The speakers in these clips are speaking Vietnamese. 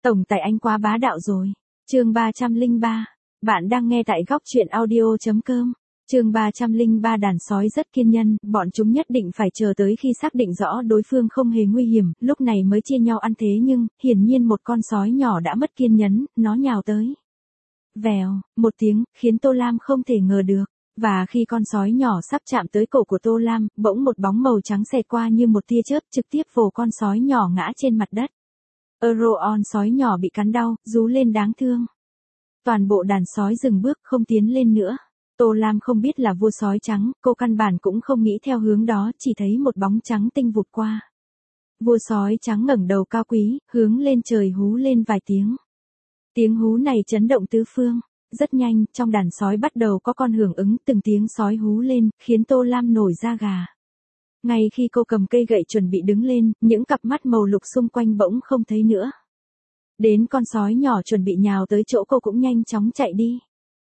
Tổng tài anh quá bá đạo rồi. Chương 303. Bạn đang nghe tại góc truyện audio.com. Chương 303. Đàn sói rất kiên nhẫn, bọn chúng nhất định phải chờ tới khi xác định rõ đối phương không hề nguy hiểm, lúc này mới chia nhau ăn thế nhưng, hiển nhiên một con sói nhỏ đã mất kiên nhẫn, nó nhào tới. Vèo, một tiếng, khiến Tô Lam không thể ngờ được. Và khi con sói nhỏ sắp chạm tới cổ của Tô Lam, bỗng một bóng màu trắng xẹt qua như một tia chớp trực tiếp vồ con sói nhỏ ngã trên mặt đất. Euroon sói nhỏ bị cắn đau, rú lên đáng thương. Toàn bộ đàn sói dừng bước không tiến lên nữa. Tô Lam không biết là vua sói trắng, cô căn bản cũng không nghĩ theo hướng đó, chỉ thấy một bóng trắng tinh vụt qua. Vua sói trắng ngẩng đầu cao quý, hướng lên trời hú lên vài tiếng. Tiếng hú này chấn động tứ phương. Rất nhanh, trong đàn sói bắt đầu có con hưởng ứng, từng tiếng sói hú lên, khiến Tô Lam nổi da gà. Ngay khi cô cầm cây gậy chuẩn bị đứng lên, những cặp mắt màu lục xung quanh bỗng không thấy nữa. Đến con sói nhỏ chuẩn bị nhào tới chỗ cô cũng nhanh chóng chạy đi.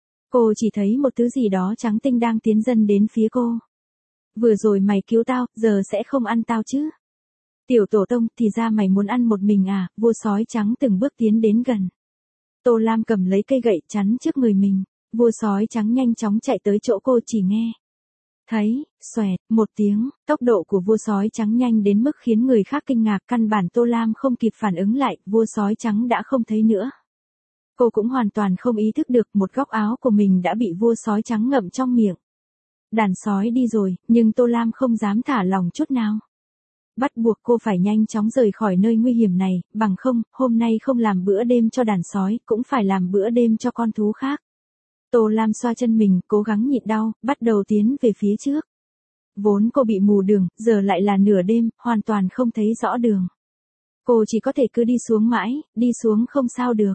Cô chỉ thấy một thứ gì đó trắng tinh đang tiến dần đến phía cô. Vừa rồi mày cứu tao, giờ sẽ không ăn tao chứ? Tiểu tổ tông, thì ra mày muốn ăn một mình à? Vua sói trắng từng bước tiến đến gần. Tô Lam cầm lấy cây gậy chắn trước người mình. Vua sói trắng nhanh chóng chạy tới chỗ cô, chỉ nghe thấy, xoẹt, một tiếng, tốc độ của vua sói trắng nhanh đến mức khiến người khác kinh ngạc, căn bản Tô Lam không kịp phản ứng lại, vua sói trắng đã không thấy nữa. Cô cũng hoàn toàn không ý thức được một góc áo của mình đã bị vua sói trắng ngậm trong miệng. Đàn sói đi rồi, nhưng Tô Lam không dám thả lòng chút nào. Bắt buộc cô phải nhanh chóng rời khỏi nơi nguy hiểm này, bằng không, hôm nay không làm bữa đêm cho đàn sói, cũng phải làm bữa đêm cho con thú khác. Tô Lam xoa chân mình, cố gắng nhịn đau, bắt đầu tiến về phía trước. Vốn cô bị mù đường, giờ lại là nửa đêm, hoàn toàn không thấy rõ đường. Cô chỉ có thể cứ đi xuống mãi, đi xuống không sao được.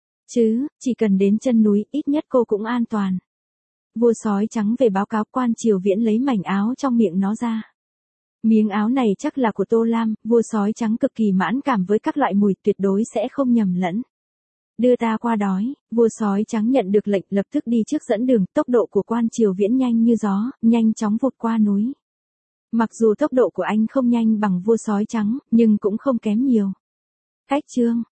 Chứ, chỉ cần đến chân núi, ít nhất cô cũng an toàn. Vua sói trắng về báo cáo, quan Triều Viễn lấy mảnh áo trong miệng nó ra. Miếng áo này chắc là của Tô Lam, vua sói trắng cực kỳ mãn cảm với các loại mùi, tuyệt đối sẽ không nhầm lẫn. Đưa ta qua đói, vua sói trắng nhận được lệnh lập tức đi trước dẫn đường, tốc độ của quan Triều Viễn nhanh như gió, nhanh chóng vụt qua núi. Mặc dù tốc độ của anh không nhanh bằng vua sói trắng, nhưng cũng không kém nhiều. Cách chương,